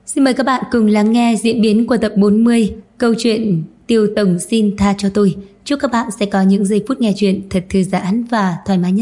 Xin mời các bạn cùng lắng nghe diễn biến của tập 40 câu chuyện Tiêu Tổng xin tha cho tôi. Chúc các bạn sẽ có những giây phút nghe chuyện thật thư giãn và thoải mái nhất.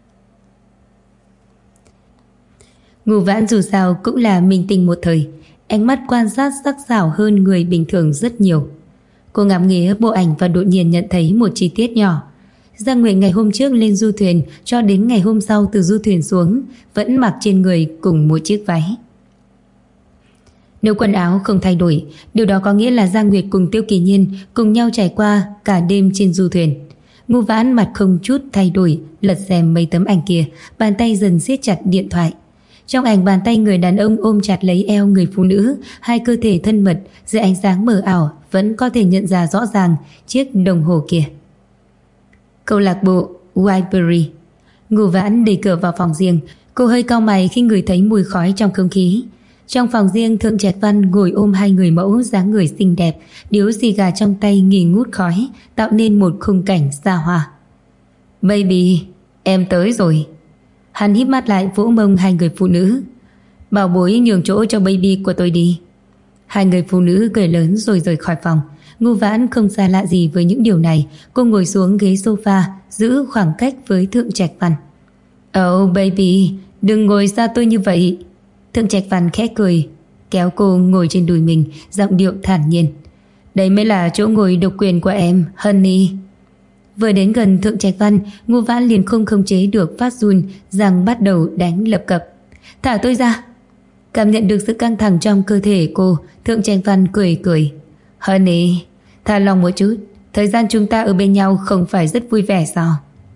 Ngô Vãn dù sao cũng là minh tinh một thời, ánh mắt quan sát sắc sảo hơn người bình thường rất nhiều. Cô ngắm nghía bộ ảnh và đột nhiên nhận thấy một chi tiết nhỏ. Giang Nguyệt ngày hôm trước lên du thuyền cho đến ngày hôm sau từ du thuyền xuống vẫn mặc trên người cùng một chiếc váy. Nếu quần áo không thay đổi, điều đó có nghĩa là Giang Nguyệt cùng Tiêu Kỳ Nhiên cùng nhau trải qua cả đêm trên du thuyền. Ngô Vãn mặt không chút thay đổi, lật xem mấy tấm ảnh kia, bàn tay dần siết chặt điện thoại. Trong ảnh, bàn tay người đàn ông ôm chặt lấy eo người phụ nữ, hai cơ thể thân mật dưới ánh sáng mờ ảo vẫn có thể nhận ra rõ ràng chiếc đồng hồ kia. Câu lạc bộ Whiteberry. Ngô Vãn đẩy cửa vào phòng riêng, cô hơi cau mày khi ngửi thấy mùi khói trong không khí. Trong phòng riêng, Thượng Trạch Văn ngồi ôm hai người mẫu dáng người xinh đẹp, điếu xì gà trong tay nghi ngút khói, tạo nên một khung cảnh xa hoa. Baby, em tới rồi. Hắn híp mắt lại vỗ mông hai người phụ nữ. Bảo bối nhường chỗ cho baby của tôi đi. Hai người phụ nữ cười lớn rồi rời khỏi phòng. Ngô Vãn không xa lạ gì với những điều này. Cô ngồi xuống ghế sofa, giữ khoảng cách với Thượng Trạch Văn. Oh baby, đừng ngồi xa tôi như vậy. Thượng Trạch Văn khẽ cười, kéo cô ngồi trên đùi mình, giọng điệu thản nhiên. Đây mới là chỗ ngồi độc quyền của em, honey. Vừa đến gần Thượng Trạch Văn, Ngô Vãn liền không khống chế được phát run, răng bắt đầu đánh lập cập. Thả tôi ra. Cảm nhận được sự căng thẳng trong cơ thể cô, Thượng Trạch Văn cười cười. Honey, thả lòng một chút, thời gian chúng ta ở bên nhau không phải rất vui vẻ sao?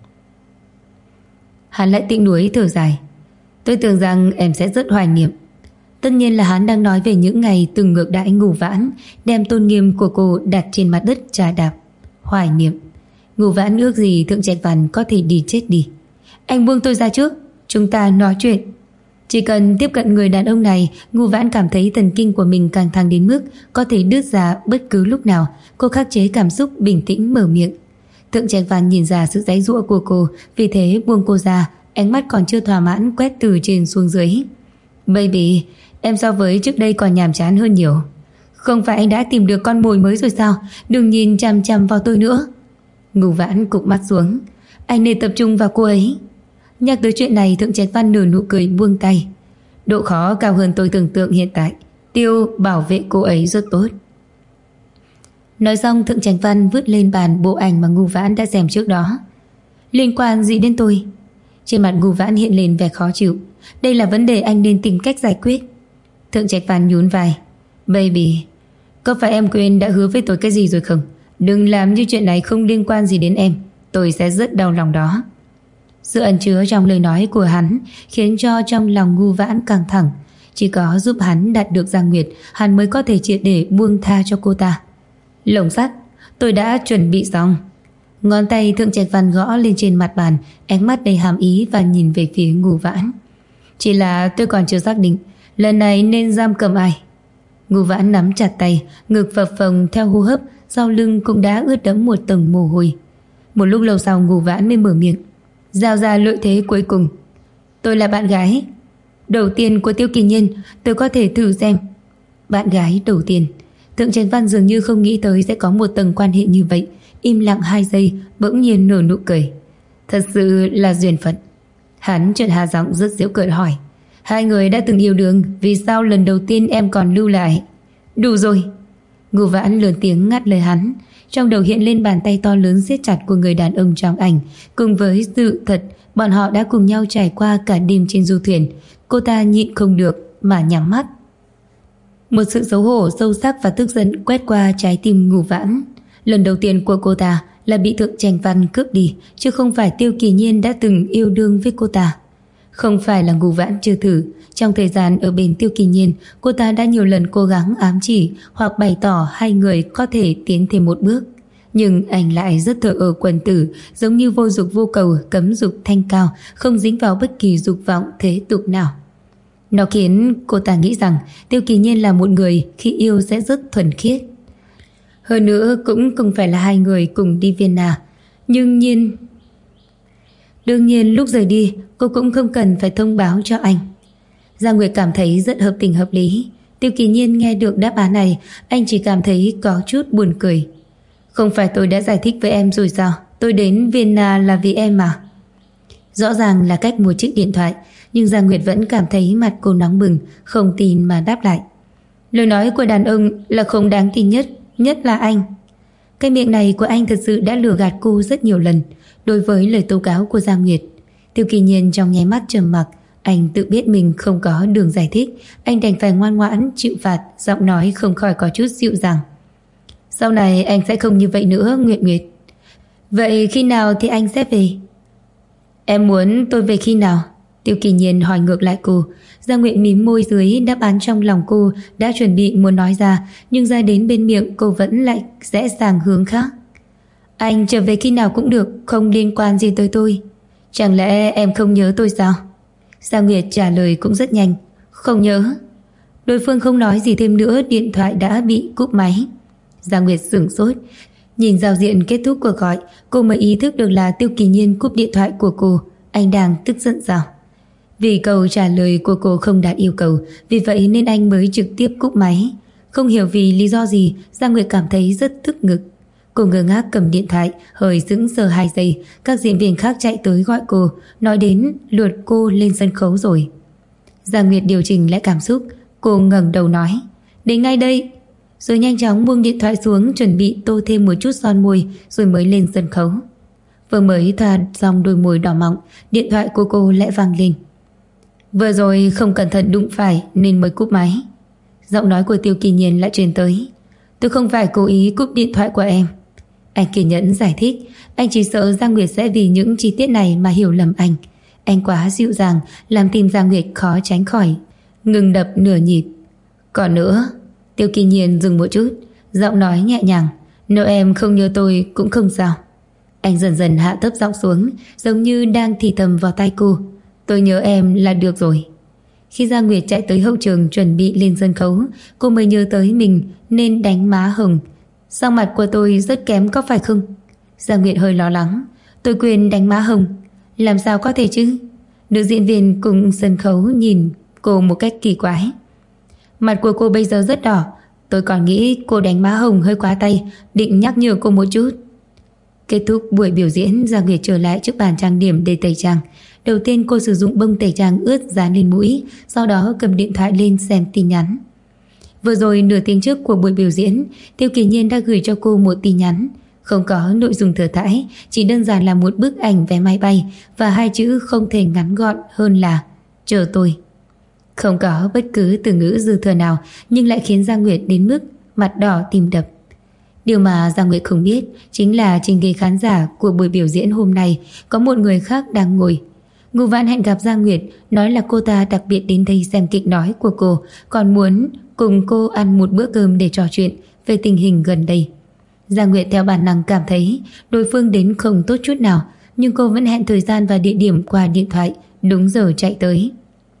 Hắn lại tiếc nuối thở dài. Tôi tưởng rằng em sẽ rất hoài niệm. Tất nhiên là hắn đang nói về những ngày từng ngược đãi Ngô Vãn, đem tôn nghiêm của cô đặt trên mặt đất chà đạp. Hoài niệm. Ngô Vãn ước gì Thượng Trạch Văn có thể đi chết đi. Anh buông tôi ra trước, chúng ta nói chuyện. Chỉ cần tiếp cận người đàn ông này, Ngô Vãn cảm thấy thần kinh của mình căng thẳng đến mức có thể đứt ra bất cứ lúc nào. Cô khắc chế cảm xúc, bình tĩnh mở miệng. Thượng Trạch Văn nhìn ra sự giãy giụa của cô, vì thế buông cô ra, ánh mắt còn chưa thỏa mãn quét từ trên xuống dưới. Baby, em so với trước đây còn nhàm chán hơn nhiều. Không phải anh đã tìm được con mồi mới rồi sao? Đừng nhìn chằm chằm vào tôi nữa. Ngô Vãn cụp mắt xuống. Anh nên tập trung vào cô ấy. Nhắc tới chuyện này, Thượng Trạch Văn nở nụ cười buông tay. Độ khó cao hơn tôi tưởng tượng hiện tại. Tiêu bảo vệ cô ấy rất tốt. Nói xong, Thượng Trạch Văn vứt lên bàn bộ ảnh mà Ngô Vãn đã xem trước đó. Liên quan gì đến tôi? Trên mặt Ngô Vãn hiện lên vẻ khó chịu. Đây là vấn đề anh nên tìm cách giải quyết. Thượng Trạch Văn nhún vai. Baby, có phải em quên đã hứa với tôi cái gì rồi không? Đừng làm như chuyện này không liên quan gì đến em. Tôi sẽ rất đau lòng đó. Sự ẩn chứa trong lời nói của hắn khiến cho trong lòng Ngô Vãn căng thẳng. Chỉ có giúp hắn đạt được Giang Nguyệt, hắn mới có thể triệt để buông tha cho cô ta. Lồng sắt, tôi đã chuẩn bị xong. Ngón tay Thượng Trạch Văn gõ lên trên mặt bàn, ánh mắt đầy hàm ý và nhìn về phía Ngô Vãn. Chỉ là tôi còn chưa xác định lần này nên giam cầm ai. Ngô Vãn nắm chặt tay, ngực phập phồng theo hô hấp, sau lưng cũng đã ướt đẫm một tầng mồ hôi. Một lúc lâu sau, Ngô Vãn mới mở miệng, giao ra lợi thế cuối cùng. Tôi là bạn gái đầu tiên của Tiêu Kỳ Nhiên, tôi có thể thử xem. Bạn gái đầu tiên. Thượng Trạch Văn dường như không nghĩ tới sẽ có một tầng quan hệ như vậy. Im lặng 2 giây, bỗng nhiên nở nụ cười. Thật sự là duyên phận. Hắn chợt hạ giọng rất giễu cợt hỏi, hai người đã từng yêu đương, vì sao lần đầu tiên em còn lưu lại? Đủ rồi. Ngô Vãn lớn tiếng ngắt lời hắn. Trong đầu hiện lên bàn tay to lớn siết chặt của người đàn ông trong ảnh, cùng với sự thật bọn họ đã cùng nhau trải qua cả đêm trên du thuyền. Cô ta nhịn không được mà nhắm mắt. Một sự xấu hổ sâu sắc và tức giận quét qua trái tim Ngô Vãn. Lần đầu tiên của cô ta là bị Thượng Trạch Văn cướp đi, chứ không phải Tiêu Kỳ Nhiên đã từng yêu đương với cô ta. Không phải là Ngô Vãn chưa thử. Trong thời gian ở bên Tiêu Kỳ Nhiên, cô ta đã nhiều lần cố gắng ám chỉ hoặc bày tỏ hai người có thể tiến thêm một bước. Nhưng anh lại rất thờ ơ quần tử, giống như vô dục vô cầu, cấm dục thanh cao, không dính vào bất kỳ dục vọng thế tục nào. Nó khiến cô ta nghĩ rằng Tiêu Kỳ Nhiên là một người khi yêu sẽ rất thuần khiết. Hơn nữa cũng không phải là hai người cùng đi Vienna. Đương nhiên lúc rời đi, cô cũng không cần phải thông báo cho anh. Giang Nguyệt cảm thấy rất hợp tình hợp lý. Tiêu Kỳ Nhiên nghe được đáp án này, anh chỉ cảm thấy có chút buồn cười. Không phải tôi đã giải thích với em rồi sao? Tôi đến Vienna là vì em mà. Rõ ràng là cách mua chiếc điện thoại, nhưng Giang Nguyệt vẫn cảm thấy mặt cô nóng bừng, không tin mà đáp lại. Lời nói của đàn ông là không đáng tin nhất, nhất là anh. Cái miệng này của anh thật sự đã lừa gạt cô rất nhiều lần. Đối với lời tố cáo của Giang Nguyệt, Tiêu Kỳ Nhiên trong nháy mắt trầm mặc. Anh tự biết mình không có đường giải thích, anh đành phải ngoan ngoãn chịu phạt, giọng nói không khỏi có chút dịu dàng. Sau này anh sẽ không như vậy nữa, Nguyệt Nguyệt. Vậy khi nào thì anh sẽ về? Em muốn tôi về khi nào? Tiêu Kỳ Nhiên hỏi ngược lại cô. Giang Nguyệt mím môi dưới đáp án trong lòng cô đã chuẩn bị muốn nói ra, nhưng ra đến bên miệng cô vẫn lại rẽ sang hướng khác. Anh trở về khi nào cũng được, không liên quan gì tới tôi. Chẳng lẽ em không nhớ tôi sao? Giang Nguyệt trả lời cũng rất nhanh. Không nhớ. Đối phương không nói gì thêm nữa, điện thoại đã bị cúp máy. Giang Nguyệt sửng sốt, nhìn giao diện kết thúc cuộc gọi, cô mới ý thức được là Tiêu Kỳ Nhiên cúp điện thoại của cô. Anh đang tức giận sao? Vì câu trả lời của cô không đạt yêu cầu, vì vậy nên anh mới trực tiếp cúp máy. Không hiểu vì lý do gì, Giang Nguyệt cảm thấy rất tức ngực. Cô ngơ ngác cầm điện thoại, hơi sững sờ 2 giây. Các diễn viên khác chạy tới gọi cô, nói đến lượt cô lên sân khấu rồi. Giang Nguyệt điều chỉnh lại cảm xúc, cô ngẩng đầu nói: đến ngay đây. Rồi nhanh chóng buông điện thoại xuống, chuẩn bị tô thêm một chút son môi, rồi mới lên sân khấu. Vừa mới thoa xong đôi môi đỏ mọng, điện thoại của cô lại vang lên. Vừa rồi không cẩn thận đụng phải nên mới cúp máy. Giọng nói của Tiêu Kỳ Nhiên lại truyền tới: tôi không phải cố ý cúp điện thoại của em. Anh kiên nhẫn giải thích, anh chỉ sợ Giang Nguyệt sẽ vì những chi tiết này mà hiểu lầm anh. Anh quá dịu dàng, làm tim Giang Nguyệt khó tránh khỏi ngừng đập nửa nhịp. Còn nữa, Tiêu Kỳ Nhiên dừng một chút, giọng nói nhẹ nhàng: nếu em không nhớ tôi cũng không sao. Anh dần dần hạ thấp giọng xuống, giống như đang thì thầm vào tai cô: tôi nhớ em là được rồi. Khi Giang Nguyệt chạy tới hậu trường chuẩn bị lên sân khấu, cô mới nhớ tới mình nên đánh má hồng. Sắc mặt của tôi rất kém có phải không? Giang Nguyệt hơi lo lắng. Tôi quên đánh má hồng. Làm sao có thể chứ? Nữ diễn viên cùng sân khấu nhìn cô một cách kỳ quái. Mặt của cô bây giờ rất đỏ. Tôi còn nghĩ cô đánh má hồng hơi quá tay, định nhắc nhở cô một chút. Kết thúc buổi biểu diễn, Giang Nguyệt trở lại trước bàn trang điểm để tẩy trang. Đầu tiên cô sử dụng bông tẩy trang ướt dán lên mũi, sau đó cầm điện thoại lên xem tin nhắn. Vừa rồi nửa tiếng trước của buổi biểu diễn, Tiêu Kỳ Nhiên đã gửi cho cô một tin nhắn, không có nội dung thừa thãi, chỉ đơn giản là một bức ảnh vé máy bay và 2 chữ không thể ngắn gọn hơn là chờ tôi. Không có bất cứ từ ngữ dư thừa nào, nhưng lại khiến Giang Nguyệt đến mức mặt đỏ tim đập. Điều mà Giang Nguyệt không biết chính là trên ghế khán giả của buổi biểu diễn hôm nay có một người khác đang ngồi. Ngô Vãn hẹn gặp Giang Nguyệt, nói là cô ta đặc biệt đến đây xem kịch nói của cô, còn muốn cùng cô ăn một bữa cơm để trò chuyện về tình hình gần đây. Giang Nguyệt theo bản năng cảm thấy đối phương đến không tốt chút nào, nhưng cô vẫn hẹn thời gian và địa điểm qua điện thoại, đúng giờ chạy tới.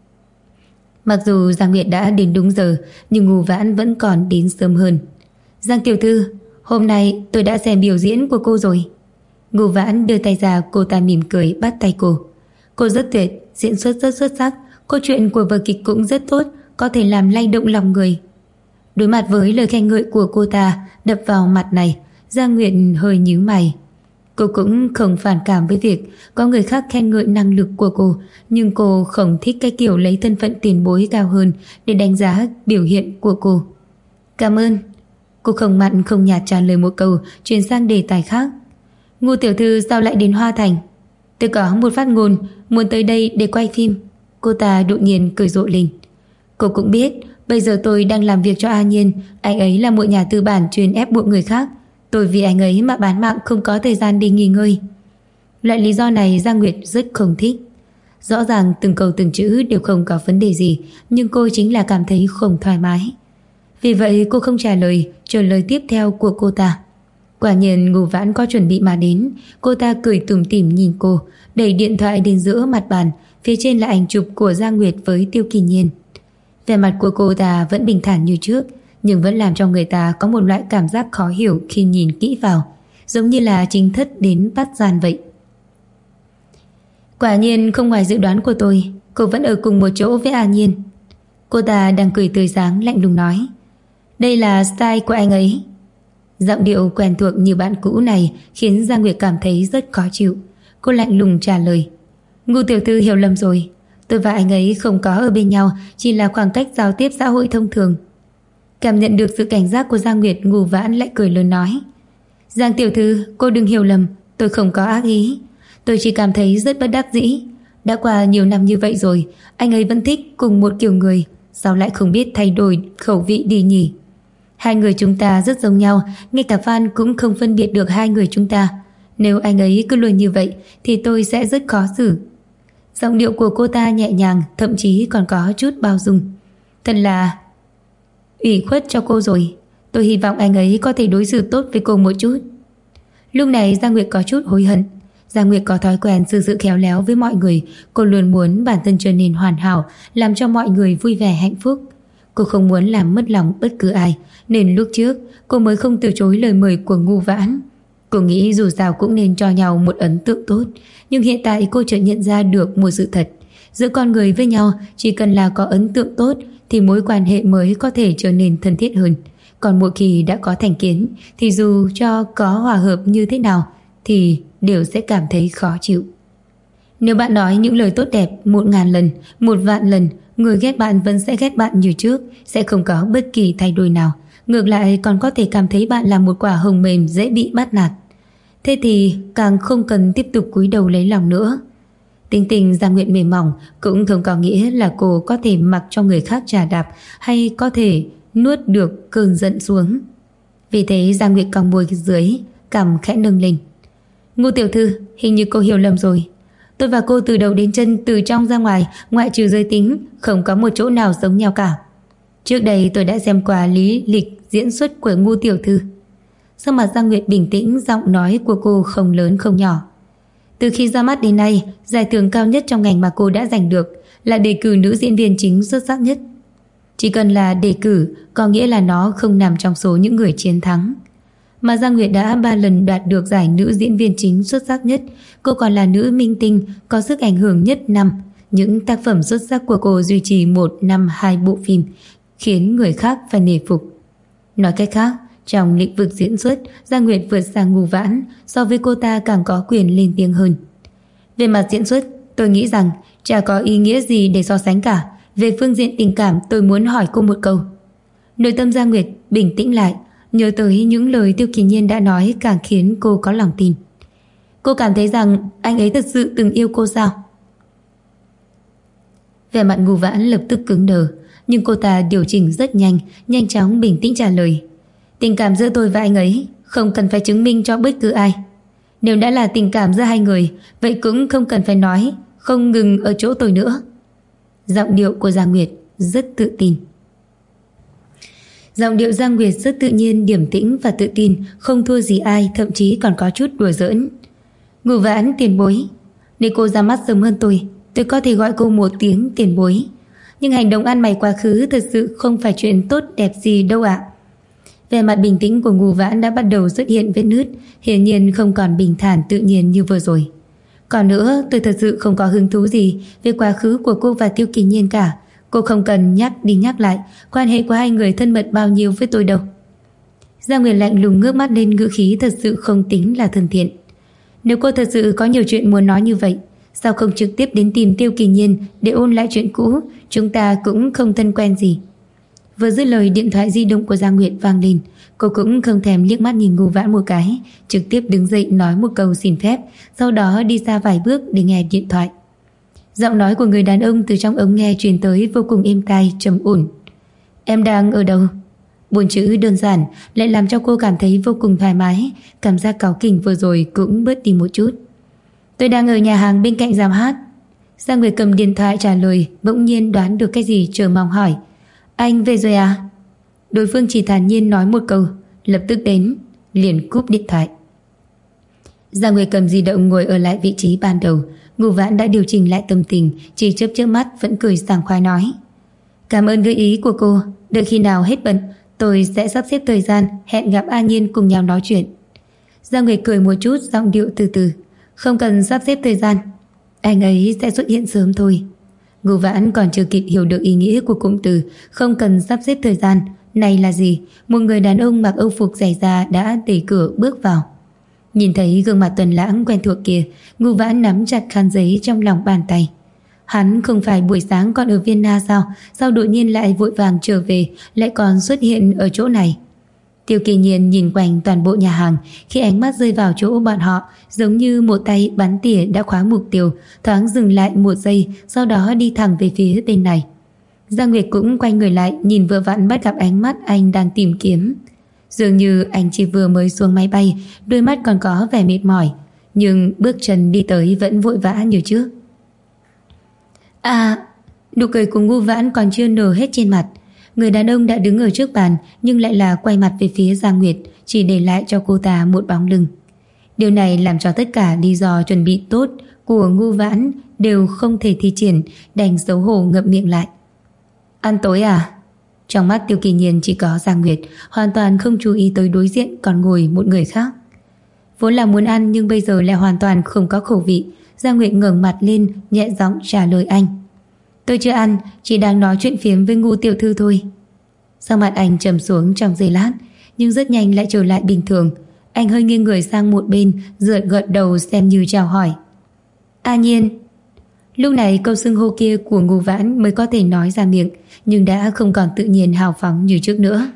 Mặc dù Giang Nguyệt đã đến đúng giờ, nhưng Ngô Vãn vẫn còn đến sớm hơn. Giang tiểu thư, hôm nay tôi đã xem biểu diễn của cô rồi. Ngô Vãn đưa tay ra, cô ta mỉm cười bắt tay cô. Cô rất tuyệt, diễn xuất rất xuất sắc, câu chuyện của vở kịch cũng rất tốt, có thể làm lay động lòng người. Đối mặt với lời khen ngợi của cô ta đập vào mặt này, Giang Nguyệt hơi nhíu mày. Cô cũng không phản cảm với việc có người khác khen ngợi năng lực của cô, nhưng cô không thích cái kiểu lấy thân phận tiền bối cao hơn để đánh giá biểu hiện của cô. Cảm ơn. Cô không mặn không nhạt trả lời một câu, chuyển sang đề tài khác. Ngô tiểu thư sao lại đến Hoa Thành? Tôi có một phát ngôn muốn tới đây để quay phim. Cô ta đột nhiên cười rộ lên. Cô cũng biết bây giờ tôi đang làm việc cho A Nhiên, anh ấy là một nhà tư bản chuyên ép buộc người khác. Tôi vì anh ấy mà bán mạng, không có thời gian để nghỉ ngơi. Loại lý do này Giang Nguyệt rất không thích. Rõ ràng từng câu từng chữ đều không có vấn đề gì, nhưng cô chính là cảm thấy không thoải mái. Vì vậy cô không trả lời cho lời tiếp theo của cô ta. Quả nhiên Ngô Vãn có chuẩn bị mà đến. Cô ta cười tủm tỉm nhìn cô, đẩy điện thoại đến giữa mặt bàn. Phía trên là ảnh chụp của Giang Nguyệt với Tiêu Kỳ Nhiên. Vẻ mặt của cô ta vẫn bình thản như trước, nhưng vẫn làm cho người ta có một loại cảm giác khó hiểu khi nhìn kỹ vào, giống như là chính thất đến bắt gian vậy. Quả nhiên không ngoài dự đoán của tôi, cô vẫn ở cùng một chỗ với A Nhiên. Cô ta đang cười tươi sáng lạnh lùng nói: Đây là style của anh ấy. Giọng điệu quen thuộc như bạn cũ này khiến Giang Nguyệt cảm thấy rất khó chịu. Cô lạnh lùng trả lời: Ngô tiểu thư hiểu lầm rồi. Tôi và anh ấy không có ở bên nhau, chỉ là khoảng cách giao tiếp xã hội thông thường. Cảm nhận được sự cảnh giác của Giang Nguyệt, Ngô Vãn lại cười lớn nói: Giang tiểu thư, cô đừng hiểu lầm, tôi không có ác ý. Tôi chỉ cảm thấy rất bất đắc dĩ. Đã qua nhiều năm như vậy rồi, anh ấy vẫn thích cùng một kiểu người, sao lại không biết thay đổi khẩu vị đi nhỉ? Hai người chúng ta rất giống nhau, ngay cả fan cũng không phân biệt được hai người chúng ta. Nếu anh ấy cứ luôn như vậy thì tôi sẽ rất khó xử. Giọng điệu của cô ta nhẹ nhàng, thậm chí còn có chút bao dung. Thật là ủy khuất cho cô rồi. Tôi hy vọng anh ấy có thể đối xử tốt với cô một chút. Lúc này Giang Nguyệt có chút hối hận. Giang Nguyệt có thói quen xử sự khéo léo với mọi người. Cô luôn muốn bản thân trở nên hoàn hảo, làm cho mọi người vui vẻ hạnh phúc. Cô không muốn làm mất lòng bất cứ ai, nên lúc trước cô mới không từ chối lời mời của Ngô Vãn. Cô nghĩ dù sao cũng nên cho nhau một ấn tượng tốt. Nhưng hiện tại cô chợt nhận ra được một sự thật: giữa con người với nhau, chỉ cần là có ấn tượng tốt thì mối quan hệ mới có thể trở nên thân thiết hơn. Còn một khi đã có thành kiến thì dù cho có hòa hợp như thế nào thì đều sẽ cảm thấy khó chịu. Nếu bạn nói những lời tốt đẹp 1000 lần, 1.000.000 lần, người ghét bạn vẫn sẽ ghét bạn như trước, sẽ không có bất kỳ thay đổi nào. Ngược lại còn có thể cảm thấy bạn là một quả hồng mềm dễ bị bắt nạt. Thế thì càng không cần tiếp tục cúi đầu lấy lòng nữa. Tính tình Giang Nguyệt mềm mỏng cũng không có nghĩa là cô có thể mặc cho người khác chà đạp hay có thể nuốt được cơn giận xuống. Vì thế Giang Nguyệt cong môi dưới, cằm khẽ nâng lên. Ngô tiểu thư, hình như cô hiểu lầm rồi. Tôi và cô từ đầu đến chân, từ trong ra ngoài, ngoại trừ giới tính, không có một chỗ nào giống nhau cả. Trước đây tôi đã xem qua lý lịch diễn xuất của Ngô tiểu thư. Sắc mặt Giang Nguyệt bình tĩnh, giọng nói của cô không lớn không nhỏ. Từ khi ra mắt đến nay, giải thưởng cao nhất trong ngành mà cô đã giành được là đề cử nữ diễn viên chính xuất sắc nhất. Chỉ cần là đề cử có nghĩa là nó không nằm trong số những người chiến thắng. Mà Giang Nguyệt đã 3 lần đoạt được giải nữ diễn viên chính xuất sắc nhất. Cô còn là nữ minh tinh có sức ảnh hưởng nhất năm. Những tác phẩm xuất sắc của cô duy trì 1 năm 2 bộ phim, khiến người khác phải nể phục. Nói cách khác, trong lĩnh vực diễn xuất, Giang Nguyệt vượt sang Ngô Vãn, so với cô ta càng có quyền lên tiếng hơn. Về mặt diễn xuất, tôi nghĩ rằng chả có ý nghĩa gì để so sánh cả. Về phương diện tình cảm, tôi muốn hỏi cô một câu. Nội tâm Giang Nguyệt bình tĩnh lại, nhớ tới những lời Tiêu Kỳ Nhiên đã nói càng khiến cô có lòng tin. Cô cảm thấy rằng anh ấy thật sự từng yêu cô sao? Vẻ mặt Ngô Vãn lập tức cứng đờ, nhưng cô ta điều chỉnh rất nhanh, nhanh chóng bình tĩnh trả lời. Tình cảm giữa tôi và anh ấy không cần phải chứng minh cho bất cứ ai. Nếu đã là tình cảm giữa hai người, vậy cũng không cần phải nói, không ngừng ở chỗ tôi nữa. Giọng điệu của Giang Nguyệt rất tự tin. Giọng điệu Giang Nguyệt rất tự nhiên, điềm tĩnh và tự tin, không thua gì ai, thậm chí còn có chút đùa giỡn. Ngô Vãn tiền bối, nếu cô ra mắt sớm hơn tôi có thể gọi cô một tiếng tiền bối. Nhưng hành động ăn mày quá khứ thật sự không phải chuyện tốt đẹp gì đâu ạ. Vẻ mặt bình tĩnh của Ngô Vãn đã bắt đầu xuất hiện vết nứt, hiển nhiên không còn bình thản tự nhiên như vừa rồi. Còn nữa, tôi thật sự không có hứng thú gì về quá khứ của cô và Tiêu Kỳ Nhiên cả. Cô không cần nhắc đi nhắc lại quan hệ của hai người thân mật bao nhiêu với tôi đâu. Giang Nguyệt lạnh lùng ngước mắt lên, ngữ khí thật sự không tính là thân thiện. Nếu cô thật sự có nhiều chuyện muốn nói như vậy, sao không trực tiếp đến tìm Tiêu Kỳ Nhiên để ôn lại chuyện cũ? Chúng ta cũng không thân quen gì. Vừa dứt lời, điện thoại di động của Giang Nguyệt vang lên. Cô cũng không thèm liếc mắt nhìn Ngô Vãn một cái, trực tiếp đứng dậy nói một câu xin phép, sau đó đi ra vài bước để nghe điện thoại. Giọng nói của người đàn ông từ trong ống nghe truyền tới vô cùng êm tai, trầm ổn. Em đang ở đâu? 4 chữ đơn giản lại làm cho cô cảm thấy vô cùng thoải mái. Cảm giác cáu kỉnh vừa rồi cũng bớt đi một chút. Tôi đang ở nhà hàng bên cạnh giám hát. Giang Nguyệt cầm điện thoại trả lời, bỗng nhiên đoán được cái gì, chờ mong hỏi. Anh về rồi à? Đối phương chỉ thản nhiên nói một câu, lập tức đến, liền cúp điện thoại. Giang Nguyệt cầm di động ngồi ở lại vị trí ban đầu. Ngô Vãn đã điều chỉnh lại tâm tình, chỉ chớp chớp mắt vẫn cười sảng khoái nói. Cảm ơn gợi ý của cô, đợi khi nào hết bận tôi sẽ sắp xếp thời gian hẹn gặp A Nhiên cùng nhau nói chuyện. Giang Nguyệt cười một chút, giọng điệu từ từ. Không cần sắp xếp thời gian, anh ấy sẽ xuất hiện sớm thôi. Ngô Vãn còn chưa kịp hiểu được ý nghĩa của cụm từ không cần sắp xếp thời gian này là gì, một người đàn ông mặc âu phục dày da đã đẩy cửa bước vào. Nhìn thấy gương mặt tuần lãng quen thuộc kia, Ngô Vãn nắm chặt khăn giấy trong lòng bàn tay. Hắn không phải buổi sáng còn ở Vienna sao? Sao đột nhiên lại vội vàng trở về, lại còn xuất hiện ở chỗ này? Tiêu Kỳ Nhiên nhìn quanh toàn bộ nhà hàng, khi ánh mắt rơi vào chỗ bọn họ, giống như một tay bắn tỉa đã khóa mục tiêu, thoáng dừng lại một giây, sau đó đi thẳng về phía bên này. Giang Nguyệt cũng quay người lại, nhìn vừa vặn bắt gặp ánh mắt anh đang tìm kiếm. Dường như anh chỉ vừa mới xuống máy bay, đôi mắt còn có vẻ mệt mỏi, nhưng bước chân đi tới vẫn vội vã như trước. Nụ cười của Ngô Vãn còn chưa nở hết trên mặt. Người đàn ông đã đứng ở trước bàn, nhưng lại là quay mặt về phía Giang Nguyệt, chỉ để lại cho cô ta một bóng lưng. Điều này làm cho tất cả lý do chuẩn bị tốt của Ngô Vãn đều không thể thi triển, đành xấu hổ ngậm miệng lại. Ăn tối à? Trong mắt Tiêu Kỳ Nhiên chỉ có Giang Nguyệt, hoàn toàn không chú ý tới đối diện còn ngồi một người khác. Vốn là muốn ăn nhưng bây giờ lại hoàn toàn không có khẩu vị. Giang Nguyệt ngẩng mặt lên, nhẹ giọng trả lời anh. Tôi chưa ăn, chỉ đang nói chuyện phiếm với Ngô tiểu thư thôi. Sắc mặt anh trầm xuống trong giây lát, nhưng rất nhanh lại trở lại bình thường. Anh hơi nghiêng người sang một bên, gật đầu xem như chào hỏi. Nhiên. Lúc này câu xưng hô kia của Ngô Vãn mới có thể nói ra miệng, nhưng đã không còn tự nhiên hào phóng như trước nữa.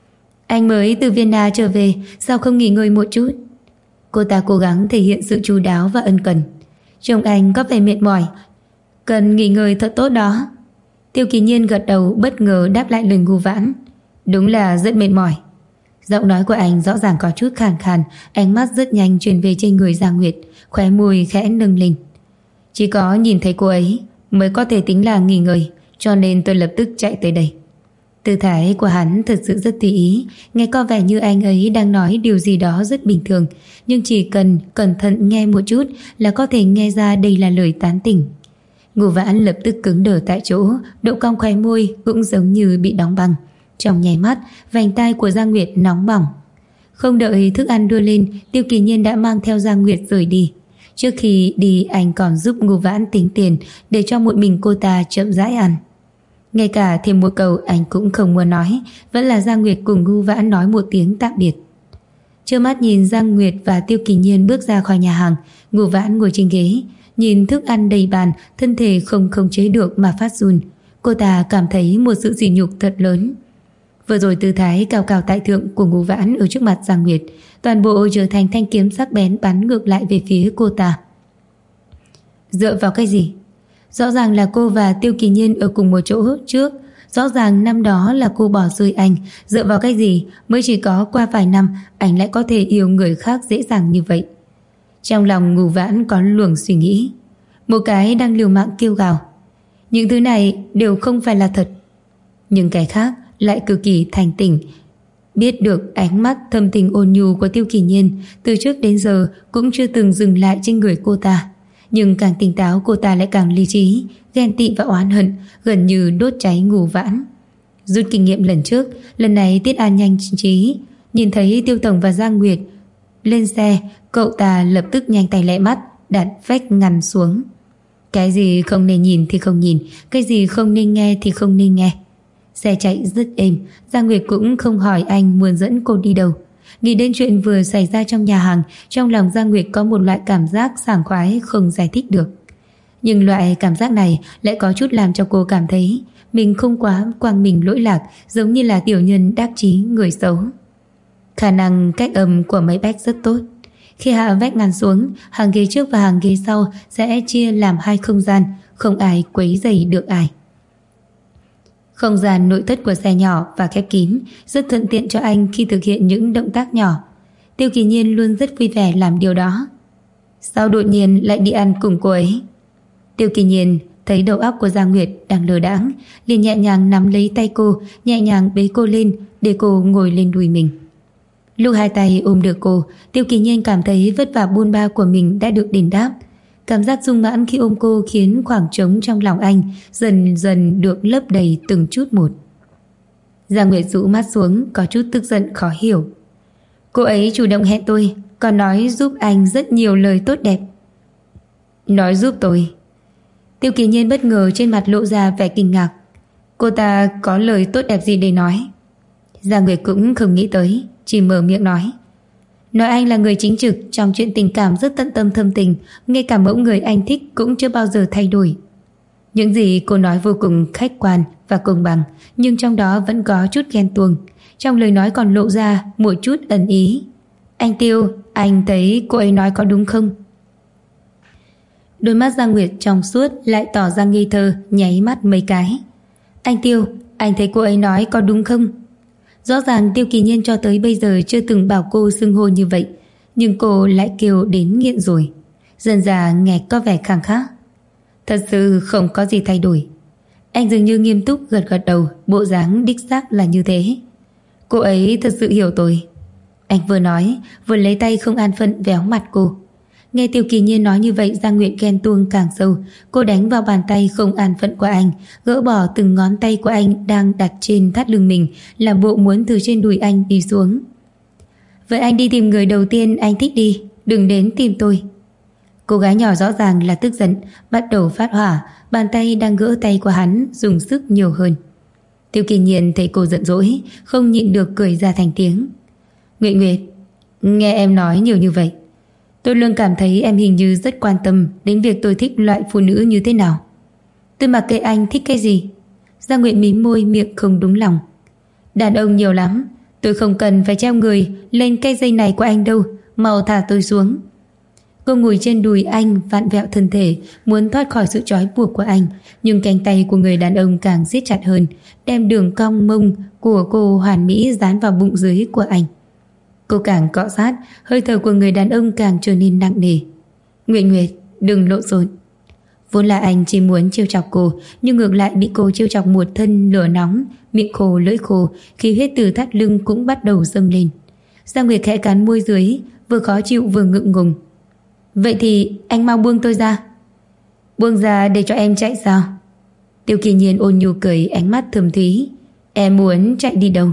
Anh mới từ Vienna trở về, sao không nghỉ ngơi một chút? Cô ta cố gắng thể hiện sự chu đáo và ân cần. Trông anh có vẻ mệt mỏi, cần nghỉ ngơi thật tốt đó. Tiêu Kỳ Nhiên gật đầu, bất ngờ đáp lại lời Ngô Vãn. Đúng là rất mệt mỏi. Giọng nói của anh rõ ràng có chút khàn khàn, ánh mắt rất nhanh chuyển về trên người Giang Nguyệt, khóe môi khẽ nâng lên. Chỉ có nhìn thấy cô ấy mới có thể tính là nghỉ ngơi, cho nên tôi lập tức chạy tới đây. Tư thái của hắn thật sự rất tùy ý, nghe có vẻ như anh ấy đang nói điều gì đó rất bình thường, nhưng chỉ cần cẩn thận nghe một chút là có thể nghe ra đây là lời tán tỉnh. Ngô Vãn lập tức cứng đờ tại chỗ, độ cong khóe môi cũng giống như bị đóng băng. Trong nháy mắt, vành tai của Giang Nguyệt nóng bỏng. Không đợi thức ăn đưa lên, Tiêu Kỳ Nhiên đã mang theo Giang Nguyệt rời đi. Trước khi đi, anh còn giúp Ngô Vãn tính tiền để cho một mình cô ta chậm rãi ăn. Ngay cả thêm một câu anh cũng không muốn nói, vẫn là Giang Nguyệt cùng Ngô Vãn nói một tiếng tạm biệt. Trơ mắt nhìn Giang Nguyệt và Tiêu Kỳ Nhiên bước ra khỏi nhà hàng, Ngô Vãn ngồi trên ghế, nhìn thức ăn đầy bàn, thân thể không khống chế được mà phát run. Cô ta cảm thấy một sự sỉ nhục thật lớn. Vừa rồi tư thái cao cao tại thượng của Ngô Vãn ở trước mặt Giang Nguyệt, toàn bộ trở thành thanh kiếm sắc bén bắn ngược lại về phía cô ta. Dựa vào cái gì? Rõ ràng là cô và Tiêu Kỳ Nhiên ở cùng một chỗ trước, rõ ràng năm đó là cô bỏ rơi anh. Dựa vào cái gì mới chỉ có qua vài năm anh lại có thể yêu người khác dễ dàng như vậy? Trong lòng Ngô Vãn có luồng suy nghĩ. Một cái đang liều mạng kêu gào, những thứ này đều không phải là thật. Nhưng cái khác lại cực kỳ thành tỉnh, biết được ánh mắt thâm tình ôn nhu của Tiêu Kỳ Nhiên từ trước đến giờ cũng chưa từng dừng lại trên người cô ta. Nhưng càng tỉnh táo cô ta lại càng lý trí, ghen tị và oán hận gần như đốt cháy Ngô Vãn. Rút kinh nghiệm lần trước, lần này Tiết An nhanh trí, nhìn thấy Tiêu Tổng và Giang Nguyệt lên xe, cậu ta lập tức nhanh tay lẹ mắt đặt vách ngăn xuống. Cái gì không nên nhìn thì không nhìn, cái gì không nên nghe thì không nên nghe. Xe chạy rất êm, Giang Nguyệt cũng không hỏi anh muốn dẫn cô đi đâu. Nghĩ đến chuyện vừa xảy ra trong nhà hàng, trong lòng Giang Nguyệt có một loại cảm giác sảng khoái không giải thích được. Nhưng loại cảm giác này lại có chút làm cho cô cảm thấy mình không quá quang minh lỗi lạc, giống như là tiểu nhân đắc chí người xấu. Khả năng cách âm của máy bách rất tốt. Khi hạ vách ngăn xuống, hàng ghế trước và hàng ghế sau sẽ chia làm hai không gian, không ai quấy rầy được ai. Không gian nội thất của xe nhỏ và khép kín, rất thuận tiện cho anh khi thực hiện những động tác nhỏ. Tiêu Kỳ Nhiên luôn rất vui vẻ làm điều đó. Sao đột nhiên lại đi ăn cùng cô ấy? Tiêu Kỳ Nhiên thấy đầu óc của Giang Nguyệt đang lờ đãng, liền nhẹ nhàng nắm lấy tay cô, nhẹ nhàng bế cô lên để cô ngồi lên đùi mình. Lúc hai tay ôm được cô, Tiêu Kỳ Nhiên cảm thấy vất vả bôn ba của mình đã được đền đáp. Cảm giác sung mãn khi ôm cô khiến khoảng trống trong lòng anh dần dần được lấp đầy từng chút một. Giang Nguyệt rũ mắt xuống, có chút tức giận khó hiểu. Cô ấy chủ động hẹn tôi, còn nói giúp anh rất nhiều lời tốt đẹp. Nói giúp tôi? Tiêu Kỳ Nhiên bất ngờ trên mặt lộ ra vẻ kinh ngạc. Cô ta có lời tốt đẹp gì để nói? Giang Nguyệt cũng không nghĩ tới, chỉ mở miệng nói anh là người chính trực, trong chuyện tình cảm rất tận tâm thâm tình, ngay cả mẫu người anh thích cũng chưa bao giờ thay đổi. Những gì cô nói vô cùng khách quan và công bằng, nhưng trong đó vẫn có chút ghen tuông. Trong lời nói còn lộ ra một chút ẩn ý. Anh Tiêu, anh thấy cô ấy nói có đúng không? Đôi mắt Giang Nguyệt trong suốt lại tỏ ra nghi thơ, nháy mắt mấy cái. Anh Tiêu, anh thấy cô ấy nói có đúng không? Rõ ràng Tiêu Kỳ Nhiên cho tới bây giờ chưa từng bảo cô xưng hô như vậy, nhưng cô lại kêu đến nghiện rồi. Dần dà nghe có vẻ khăng khắc. Thật sự không có gì thay đổi. Anh dường như nghiêm túc gật gật đầu, bộ dáng đích xác là như thế. Cô ấy thật sự hiểu tôi. Anh vừa nói, vừa lấy tay không an phận véo mặt cô. Nghe Tiêu Kỳ Nhiên nói như vậy, Giang Nguyệt ghen tuông càng sâu. Cô đánh vào bàn tay không an phận của anh, gỡ bỏ từng ngón tay của anh đang đặt trên thắt lưng mình, làm bộ muốn từ trên đùi anh đi xuống. Vậy anh đi tìm người đầu tiên anh thích đi, đừng đến tìm tôi. Cô gái nhỏ rõ ràng là tức giận, bắt đầu phát hỏa, bàn tay đang gỡ tay của hắn dùng sức nhiều hơn. Tiêu Kỳ Nhiên thấy cô giận dỗi, không nhịn được cười ra thành tiếng. Nguyệt Nguyệt, nghe em nói nhiều như vậy, tôi luôn cảm thấy em hình như rất quan tâm đến việc tôi thích loại phụ nữ như thế nào. Tôi mặc kệ anh thích cái gì. Giang Nguyệt mím môi, miệng không đúng lòng. Đàn ông nhiều lắm, tôi không cần phải treo người lên cây dây này của anh đâu, mau thả tôi xuống. Cô ngồi trên đùi anh, vặn vẹo thân thể, muốn thoát khỏi sự trói buộc của anh, nhưng cánh tay của người đàn ông càng siết chặt hơn, đem đường cong mông của cô hoàn mỹ dán vào bụng dưới của anh. Cô càng cọ sát, hơi thở của người đàn ông càng trở nên nặng nề. Nguyệt Nguyệt, đừng lộn xộn. Vốn là anh chỉ muốn trêu chọc cô, nhưng ngược lại bị cô trêu chọc một thân lửa nóng, miệng khô lưỡi khô, khí huyết từ thắt lưng cũng bắt đầu dâng lên. Giang Nguyệt khẽ cắn môi dưới, vừa khó chịu vừa ngượng ngùng. Vậy thì anh mau buông tôi ra. Buông ra để cho em chạy sao? Tiêu Kỳ Nhiên ôn nhu cười, ánh mắt thầm thúy. Em muốn chạy đi đâu?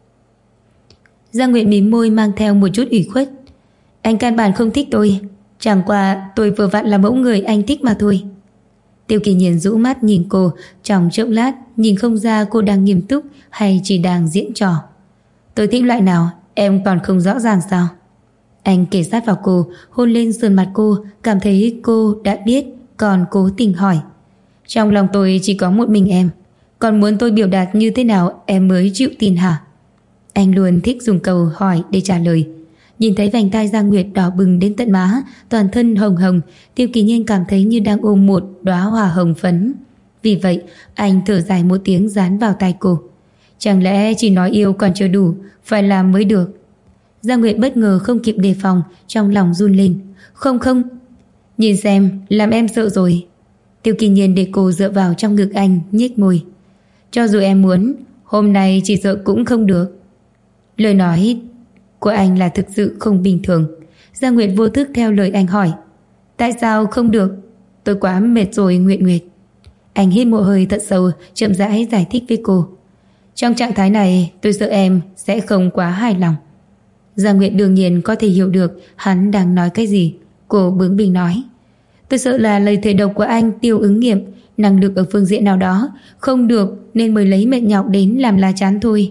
Giang Nguyệt mím môi mang theo một chút ủy khuất. Anh căn bản không thích tôi, chẳng qua tôi vừa vặn là mẫu người anh thích mà thôi. Tiêu Kỳ Nhiên rũ mắt nhìn cô, trong chốc lát nhìn không ra cô đang nghiêm túc hay chỉ đang diễn trò. Tôi thích loại nào em còn không rõ ràng sao? Anh kề sát vào cô, hôn lên sườn mặt cô, cảm thấy cô đã biết, còn cố tình hỏi. Trong lòng tôi chỉ có một mình em, còn muốn tôi biểu đạt như thế nào em mới chịu tin hả? Anh luôn thích dùng câu hỏi để trả lời. Nhìn thấy vành tai Giang Nguyệt đỏ bừng đến tận má, toàn thân hồng hồng, Tiêu Kỳ Nhiên cảm thấy như đang ôm một đóa hoa hồng phấn. Vì vậy anh thở dài một tiếng dán vào tai cô. Chẳng lẽ chỉ nói yêu còn chưa đủ, phải làm mới được? Giang Nguyệt bất ngờ không kịp đề phòng, trong lòng run lên. Không không, nhìn xem, làm em sợ rồi. Tiêu Kỳ Nhiên để cô dựa vào trong ngực anh, nhếch môi. Cho dù em muốn, hôm nay chỉ sợ cũng không được. Lời nói của anh là thực sự không bình thường. Giang Nguyệt vô thức theo lời anh hỏi. Tại sao không được? Tôi quá mệt rồi Nguyệt Nguyệt. Anh hít một hơi thật sâu, chậm rãi giải thích với cô. Trong trạng thái này tôi sợ em sẽ không quá hài lòng. Giang Nguyệt đương nhiên có thể hiểu được hắn đang nói cái gì. Cô bướng bỉnh nói. Tôi sợ là lời thề độc của anh Tiêu ứng nghiệm, năng lực ở phương diện nào đó không được nên mới lấy mệt nhọc đến làm lá chắn thôi.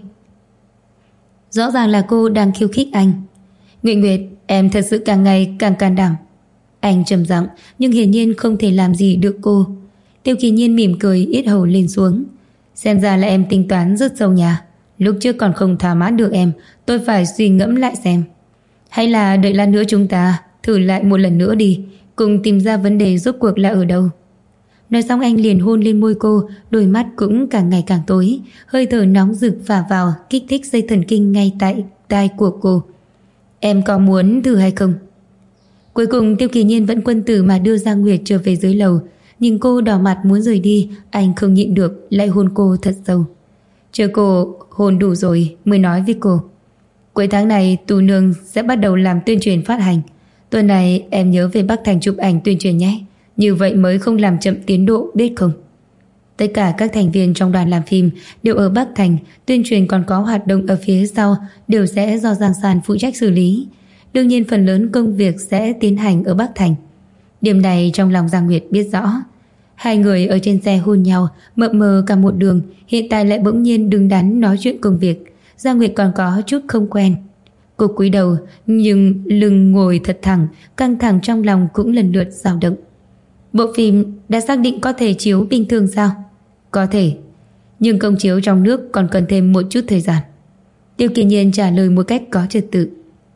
Rõ ràng là cô đang khiêu khích anh. Nguyệt Nguyệt, em thật sự càng ngày càng can đảm. Anh trầm giọng nhưng hiển nhiên không thể làm gì được cô. Tiêu Kỳ Nhiên mỉm cười, yết hầu lên xuống. Xem ra là em tính toán rất sâu nhà. Lúc trước còn không thỏa mãn được em, tôi phải suy ngẫm lại xem. Hay là đợi lát nữa chúng ta thử lại một lần nữa đi, cùng tìm ra vấn đề rốt cuộc là ở đâu. Nói xong anh liền hôn lên môi cô, đôi mắt cũng càng ngày càng tối, hơi thở nóng rực phả vào, kích thích dây thần kinh ngay tại tai của cô. Em có muốn thử hay không? Cuối cùng Tiêu Kỳ Nhiên vẫn quân tử mà đưa Giang Nguyệt trở về dưới lầu. Nhìn cô đỏ mặt muốn rời đi, anh không nhịn được lại hôn cô thật sâu. Chờ cô hôn đủ rồi mới nói với cô. Cuối tháng này Tu Nương sẽ bắt đầu làm tuyên truyền phát hành. Tuần này em nhớ về Bắc Thành chụp ảnh tuyên truyền nhé. Như vậy mới không làm chậm tiến độ, biết không? Tất cả các thành viên trong đoàn làm phim đều ở Bắc Thành, tuyên truyền còn có hoạt động ở phía sau đều sẽ do Giang San phụ trách xử lý. Đương nhiên phần lớn công việc sẽ tiến hành ở Bắc Thành. Điểm này trong lòng Giang Nguyệt biết rõ. Hai người ở trên xe hôn nhau, mập mờ cả một đường, hiện tại lại bỗng nhiên đứng đắn nói chuyện công việc. Giang Nguyệt còn có chút không quen. Cô cúi đầu, nhưng lưng ngồi thật thẳng, căng thẳng trong lòng cũng lần lượt dao động. Bộ phim đã xác định có thể chiếu bình thường sao? Có thể, nhưng công chiếu trong nước còn cần thêm một chút thời gian. Tiêu Kỳ Nhiên trả lời một cách có trật tự.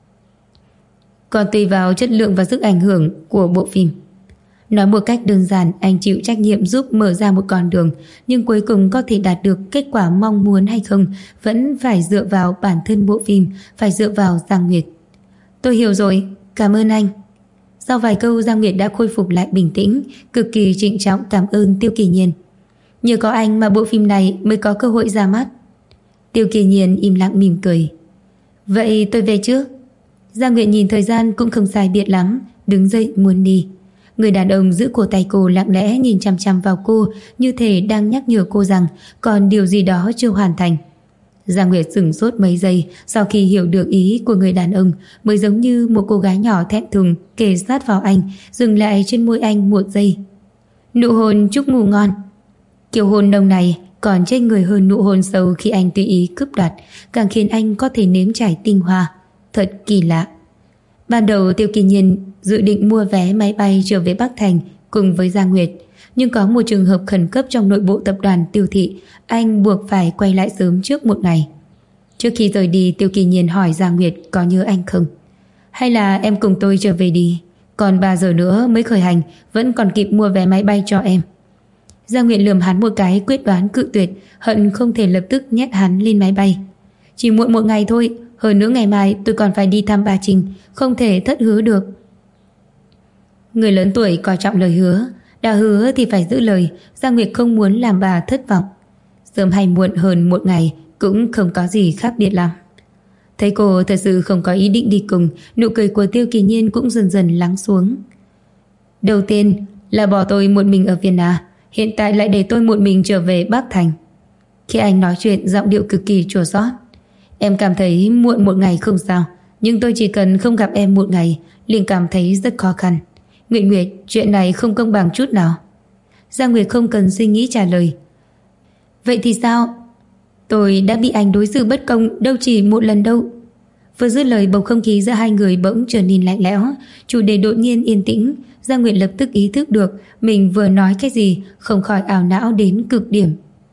Còn tùy vào chất lượng và sức ảnh hưởng của bộ phim. Nói một cách đơn giản, anh chịu trách nhiệm giúp mở ra một con đường, nhưng cuối cùng có thể đạt được kết quả mong muốn hay không vẫn phải dựa vào bản thân bộ phim, phải dựa vào Giang Nguyệt. Tôi hiểu rồi, cảm ơn anh. Sau vài câu, Giang Nguyệt đã khôi phục lại bình tĩnh, cực kỳ trịnh trọng cảm ơn Tiêu Kỳ Nhiên. Nhờ có anh mà bộ phim này mới có cơ hội ra mắt. Tiêu Kỳ Nhiên im lặng mỉm cười. Vậy tôi về trước. Giang Nguyệt nhìn thời gian cũng không sai biệt lắm, đứng dậy muốn đi. Người đàn ông giữ cổ tay cô lặng lẽ nhìn chăm chăm vào cô, như thể đang nhắc nhở cô rằng còn điều gì đó chưa hoàn thành. Giang Nguyệt sửng sốt mấy giây, sau khi hiểu được ý của người đàn ông, mới giống như một cô gái nhỏ thẹn thùng kề sát vào anh, dừng lại trên môi anh một giây. Nụ hôn chúc ngủ ngon. Kiểu hôn nồng này còn trên người hơn nụ hôn sâu khi anh tùy ý cướp đoạt, càng khiến anh có thể nếm trải tinh hoa. Thật kỳ lạ. Ban đầu Tiêu Kỳ Nhiên dự định mua vé máy bay trở về Bắc Thành cùng với Giang Nguyệt, nhưng có một trường hợp khẩn cấp trong nội bộ tập đoàn Tiêu thị, anh buộc phải quay lại sớm trước một ngày. Trước khi rời đi, Tiêu Kỳ Nhiên hỏi Giang Nguyệt có nhớ anh không? Hay là em cùng tôi trở về đi, còn 3 giờ nữa mới khởi hành, vẫn còn kịp mua vé máy bay cho em. Giang Nguyệt lườm hắn một cái quyết đoán cự tuyệt, hận không thể lập tức nhét hắn lên máy bay. Chỉ muộn một ngày thôi, hơn nữa ngày mai tôi còn phải đi thăm bà Trình, không thể thất hứa được. Người lớn tuổi coi trọng lời hứa, đã hứa thì phải giữ lời. Giang Nguyệt không muốn làm bà thất vọng. Sớm hay muộn hơn một ngày cũng không có gì khác biệt lắm. Thấy cô thật sự không có ý định đi cùng, nụ cười của Tiêu Kỳ Nhiên cũng dần dần lắng xuống. Đầu tiên là bỏ tôi một mình ở Vienna, hiện tại lại để tôi một mình trở về Bắc Thành. Khi anh nói chuyện, giọng điệu cực kỳ chua xót. Em cảm thấy muộn một ngày không sao, nhưng tôi chỉ cần không gặp em một ngày liền cảm thấy rất khó khăn. Nguyệt Nguyệt, chuyện này không công bằng chút nào. Giang Nguyệt không cần suy nghĩ trả lời. Vậy thì sao? Tôi đã bị anh đối xử bất công đâu chỉ một lần đâu. Vừa dứt lời, bầu không khí giữa hai người bỗng trở nên lạnh lẽo, chủ đề đột nhiên yên tĩnh. Giang Nguyệt lập tức ý thức được mình vừa nói cái gì, không khỏi ảo não đến cực điểm.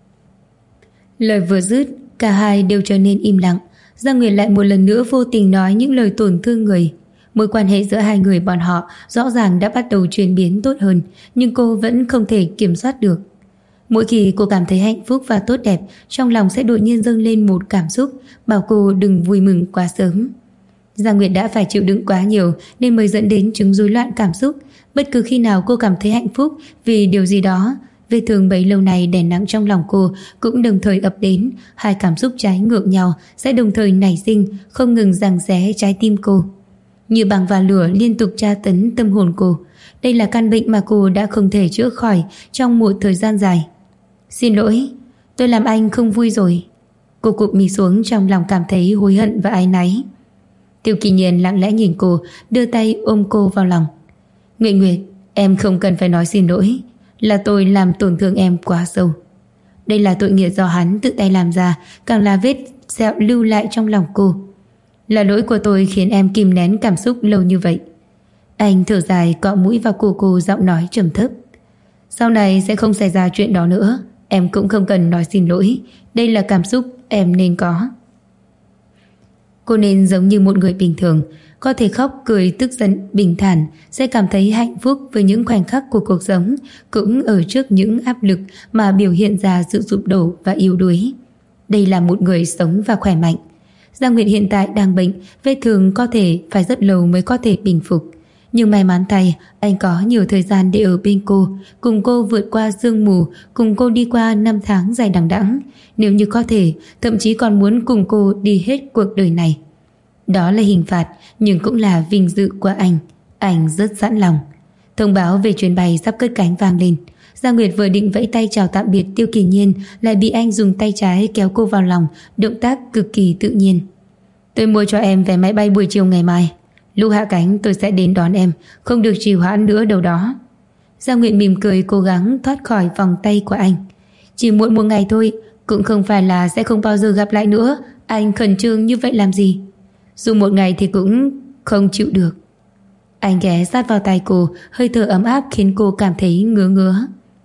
Lời vừa dứt, cả hai đều trở nên im lặng. Giang Nguyệt lại một lần nữa vô tình nói những lời tổn thương người. Mối quan hệ giữa hai người bọn họ rõ ràng đã bắt đầu chuyển biến tốt hơn, nhưng cô vẫn không thể kiểm soát được. Mỗi khi cô cảm thấy hạnh phúc và tốt đẹp, trong lòng sẽ đột nhiên dâng lên một cảm xúc bảo cô đừng vui mừng quá sớm. Giang Nguyệt đã phải chịu đựng quá nhiều nên mới dẫn đến chứng rối loạn cảm xúc. Bất cứ khi nào cô cảm thấy hạnh phúc vì điều gì đó, vết thương bấy lâu nay đè nặng trong lòng cô cũng đồng thời ập đến. Hai cảm xúc trái ngược nhau sẽ đồng thời nảy sinh, không ngừng giằng xé trái tim cô. Như bằng và lửa liên tục tra tấn tâm hồn cô. Đây là căn bệnh mà cô đã không thể chữa khỏi trong một thời gian dài. Xin lỗi, tôi làm anh không vui rồi. Cô cụp mi xuống, trong lòng cảm thấy hối hận và áy náy. Tiêu Kỳ Nhiên lặng lẽ nhìn cô, đưa tay ôm cô vào lòng. Nguyệt Nguyệt, em không cần phải nói xin lỗi, là tôi làm tổn thương em quá sâu. Đây là tội nghiệp do hắn tự tay làm ra, càng là vết sẹo lưu lại trong lòng cô. Là lỗi của tôi khiến em kìm nén cảm xúc lâu như vậy. Anh thở dài, cọ mũi vào cổ cô, giọng nói trầm thấp. Sau này sẽ không xảy ra chuyện đó nữa. Em cũng không cần nói xin lỗi. Đây là cảm xúc em nên có. Cô nên giống như một người bình thường, có thể khóc, cười, tức giận, bình thản, sẽ cảm thấy hạnh phúc với những khoảnh khắc của cuộc sống, cũng ở trước những áp lực mà biểu hiện ra sự sụp đổ và yếu đuối. Đây là một người sống và khỏe mạnh. Giang Nguyệt hiện tại đang bệnh, vết thương có thể phải rất lâu mới có thể bình phục. Nhưng may mắn thay, anh có nhiều thời gian để ở bên cô, cùng cô vượt qua sương mù, cùng cô đi qua 5 tháng dài đằng đẵng. Nếu như có thể, thậm chí còn muốn cùng cô đi hết cuộc đời này. Đó là hình phạt, nhưng cũng là vinh dự của anh. Anh rất sẵn lòng. Thông báo về chuyến bay sắp cất cánh vang lên. Giang Nguyệt vừa định vẫy tay chào tạm biệt Tiêu Kỳ Nhiên, lại bị anh dùng tay trái kéo cô vào lòng, động tác cực kỳ tự nhiên. Tôi mua cho em vé máy bay buổi chiều ngày mai. Lúc hạ cánh tôi sẽ đến đón em, không được trì hoãn nữa đâu đó. Giang Nguyệt mỉm cười cố gắng thoát khỏi vòng tay của anh. Chỉ muộn một ngày thôi, cũng không phải là sẽ không bao giờ gặp lại nữa. Anh khẩn trương như vậy làm gì? Dù một ngày thì cũng không chịu được. Anh ghé sát vào tai cô, hơi thở ấm áp khiến cô cảm thấy ngứa ngứa.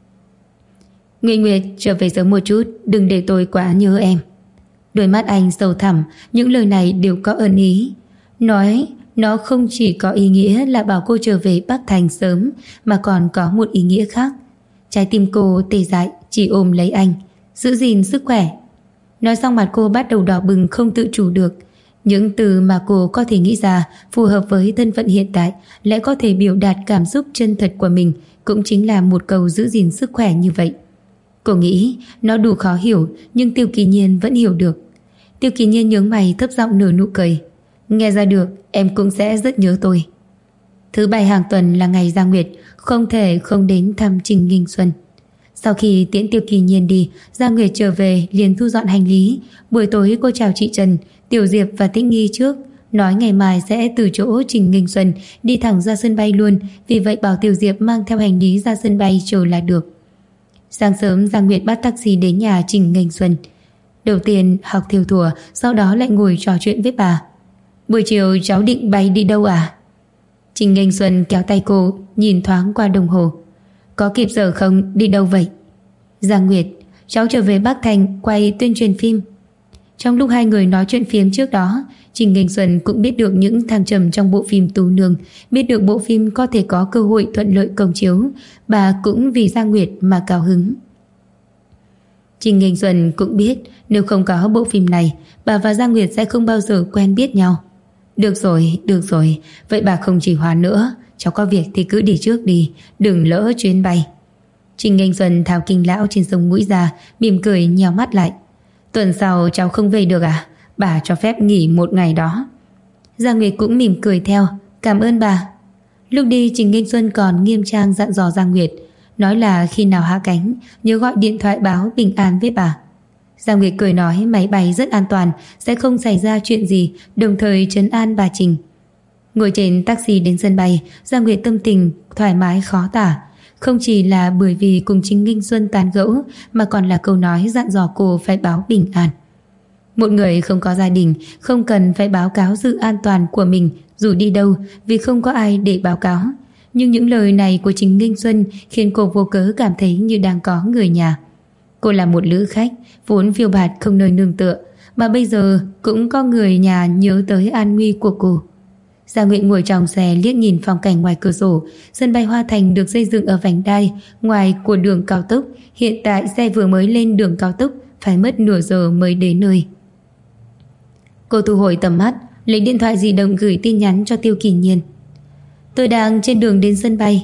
Nguyệt, trở về sớm một chút, đừng để tôi quá nhớ em. Đôi mắt anh sâu thẳm, những lời này đều có ẩn ý. Nói nó không chỉ có ý nghĩa là bảo cô trở về Bắc Thành sớm, mà còn có một ý nghĩa khác. Trái tim cô tê dại, chỉ ôm lấy anh, giữ gìn sức khỏe. Nói xong mặt cô bắt đầu đỏ bừng không tự chủ được. Những từ mà cô có thể nghĩ ra phù hợp với thân phận hiện tại, lại có thể biểu đạt cảm xúc chân thật của mình, cũng chính là một câu giữ gìn sức khỏe như vậy. Cô nghĩ nó đủ khó hiểu, nhưng Tiêu Kỳ Nhiên vẫn hiểu được. Tiêu Kỳ Nhiên nhướng mày thấp giọng nở nụ cười. Nghe ra được em cũng sẽ rất nhớ tôi. Thứ bảy hàng tuần là ngày Giang Nguyệt không thể không đến thăm Trình Nghinh Xuân. Sau khi tiễn Tiêu Kỳ Nhiên đi, Giang Nguyệt trở về liền thu dọn hành lý. Buổi tối cô chào chị Trần, Tiểu Diệp và Tĩnh Nghi trước, nói ngày mai sẽ từ chỗ Trình Nghinh Xuân đi thẳng ra sân bay luôn, vì vậy bảo Tiểu Diệp mang theo hành lý ra sân bay chờ là được. Sáng sớm Giang Nguyệt bắt taxi đến nhà Trình Nghinh Xuân. Đầu tiên học thêu thùa, sau đó lại ngồi trò chuyện với bà. Buổi chiều cháu định bay đi đâu à? Trình Nghinh Xuân kéo tay cô, nhìn thoáng qua đồng hồ. Có kịp giờ không, đi đâu vậy? Giang Nguyệt, cháu trở về Bắc Thành quay tuyên truyền phim. Trong lúc hai người nói chuyện phiếm trước đó, Trình Nghinh Xuân cũng biết được những thăng trầm trong bộ phim Tú Nương, biết được bộ phim có thể có cơ hội thuận lợi công chiếu. Bà cũng vì Giang Nguyệt mà cao hứng. Trình Nghinh Xuân cũng biết nếu không có bộ phim này, bà và Giang Nguyệt sẽ không bao giờ quen biết nhau. Được rồi, vậy bà không trì hoãn nữa, cháu có việc thì cứ đi trước đi, đừng lỡ chuyến bay. Trình Nghinh Xuân tháo kinh lão trên sông mũi ra, mỉm cười nheo mắt lại. Tuần sau cháu không về được à? Bà cho phép nghỉ một ngày đó. Giang Nguyệt cũng mỉm cười theo. Cảm ơn bà. Lúc đi Trình Nghinh Xuân còn nghiêm trang dặn dò Giang Nguyệt, nói là khi nào hạ cánh nhớ gọi điện thoại báo bình an với bà. Giang Nguyệt cười nói máy bay rất an toàn, sẽ không xảy ra chuyện gì, đồng thời trấn an bà Trình. Ngồi trên taxi đến sân bay, Giang Nguyệt tâm tình thoải mái khó tả. Không chỉ là bởi vì cùng Trình Nghinh Xuân tán gẫu, mà còn là câu nói dặn dò cô phải báo bình an. Một người không có gia đình không cần phải báo cáo sự an toàn của mình dù đi đâu, vì không có ai để báo cáo. Nhưng những lời này của Trình Nghinh Xuân khiến cô vô cớ cảm thấy như đang có người nhà. Cô là một lữ khách vốn phiêu bạt không nơi nương tựa, mà bây giờ cũng có người nhà nhớ tới an nguy của cô. Giang Nguyệt ngồi trong xe liếc nhìn phong cảnh ngoài cửa sổ. Sân bay Hoa Thành được xây dựng ở vành đai ngoài của đường cao tốc. Hiện tại xe vừa mới lên đường cao tốc, phải mất nửa giờ mới đến nơi. Cô thu hồi tầm mắt, lấy điện thoại di động gửi tin nhắn cho Tiêu Kỳ Nhiên. Tôi đang trên đường đến sân bay.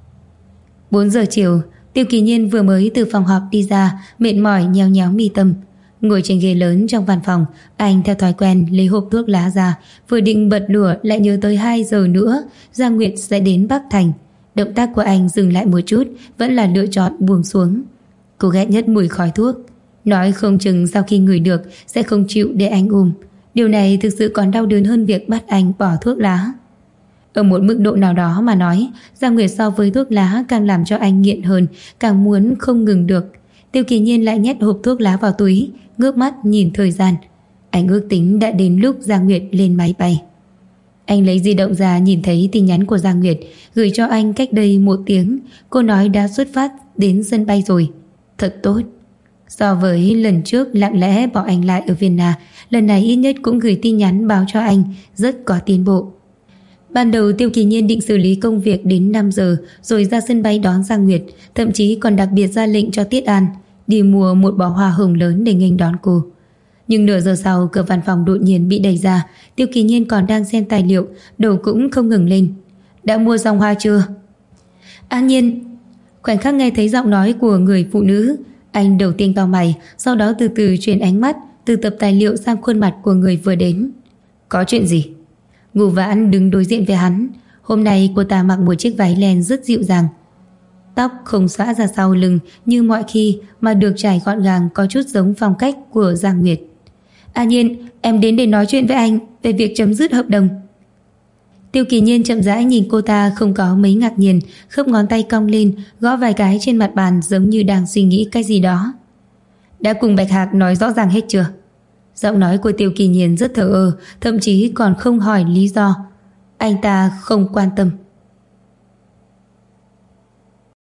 4 giờ chiều, Tiêu Kỳ Nhiên vừa mới từ phòng họp đi ra, mệt mỏi nhéo nhéo mi tâm. Ngồi trên ghế lớn trong văn phòng, anh theo thói quen lấy hộp thuốc lá ra, vừa định bật lửa lại nhớ tới 2 giờ nữa Giang Nguyệt sẽ đến Bắc Thành. Động tác của anh dừng lại một chút, vẫn là lựa chọn buông xuống. Cô ghét nhất mùi khói thuốc, nói không chừng sau khi ngửi được sẽ không chịu để anh ôm. Điều này thực sự còn đau đớn hơn việc bắt anh bỏ thuốc lá. Ở một mức độ nào đó mà nói, Giang Nguyệt so với thuốc lá càng làm cho anh nghiện hơn, càng muốn không ngừng được. Tiêu Kỳ Nhiên lại nhét hộp thuốc lá vào túi, ngước mắt nhìn thời gian. Anh ước tính đã đến lúc Giang Nguyệt lên máy bay. Anh lấy di động ra, nhìn thấy tin nhắn của Giang Nguyệt gửi cho anh cách đây 1 tiếng. Cô nói đã xuất phát đến sân bay rồi. Thật tốt. So với lần trước lặng lẽ bỏ anh lại ở Vienna, lần này ít nhất cũng gửi tin nhắn báo cho anh rất có tiến bộ. Ban đầu Tiêu Kỳ Nhiên định xử lý công việc đến 5 giờ rồi ra sân bay đón Giang Nguyệt, thậm chí còn đặc biệt ra lệnh cho Tiết An đi mua một bó hoa hồng lớn để nghênh đón cô. Nhưng nửa giờ sau, cửa văn phòng đột nhiên bị đẩy ra. Tiêu Kỳ Nhiên còn đang xem tài liệu, đầu cũng không ngừng lên. Đã mua xong hoa chưa? An Nhiên. Khoảnh khắc nghe thấy giọng nói của người phụ nữ, anh đầu tiên cau mày, sau đó từ từ chuyển ánh mắt từ tập tài liệu sang khuôn mặt của người vừa đến. Có chuyện gì? Ngô Vãn đứng đối diện với hắn. Hôm nay cô ta mặc một chiếc váy len rất dịu dàng, tóc không xõa ra sau lưng như mọi khi mà được trải gọn gàng, có chút giống phong cách của Giang Nguyệt. An Nhiên, em đến để nói chuyện với anh về việc chấm dứt hợp đồng. Tiêu Kỳ Nhiên chậm rãi nhìn cô ta, không có mấy ngạc nhiên, khớp ngón tay cong lên, gõ vài cái trên mặt bàn giống như đang suy nghĩ cái gì đó. Đã cùng Bạch Hạc nói rõ ràng hết chưa? Giọng nói của Tiêu Kỳ Nhiên rất thờ ơ, thậm chí còn không hỏi lý do. Anh ta không quan tâm.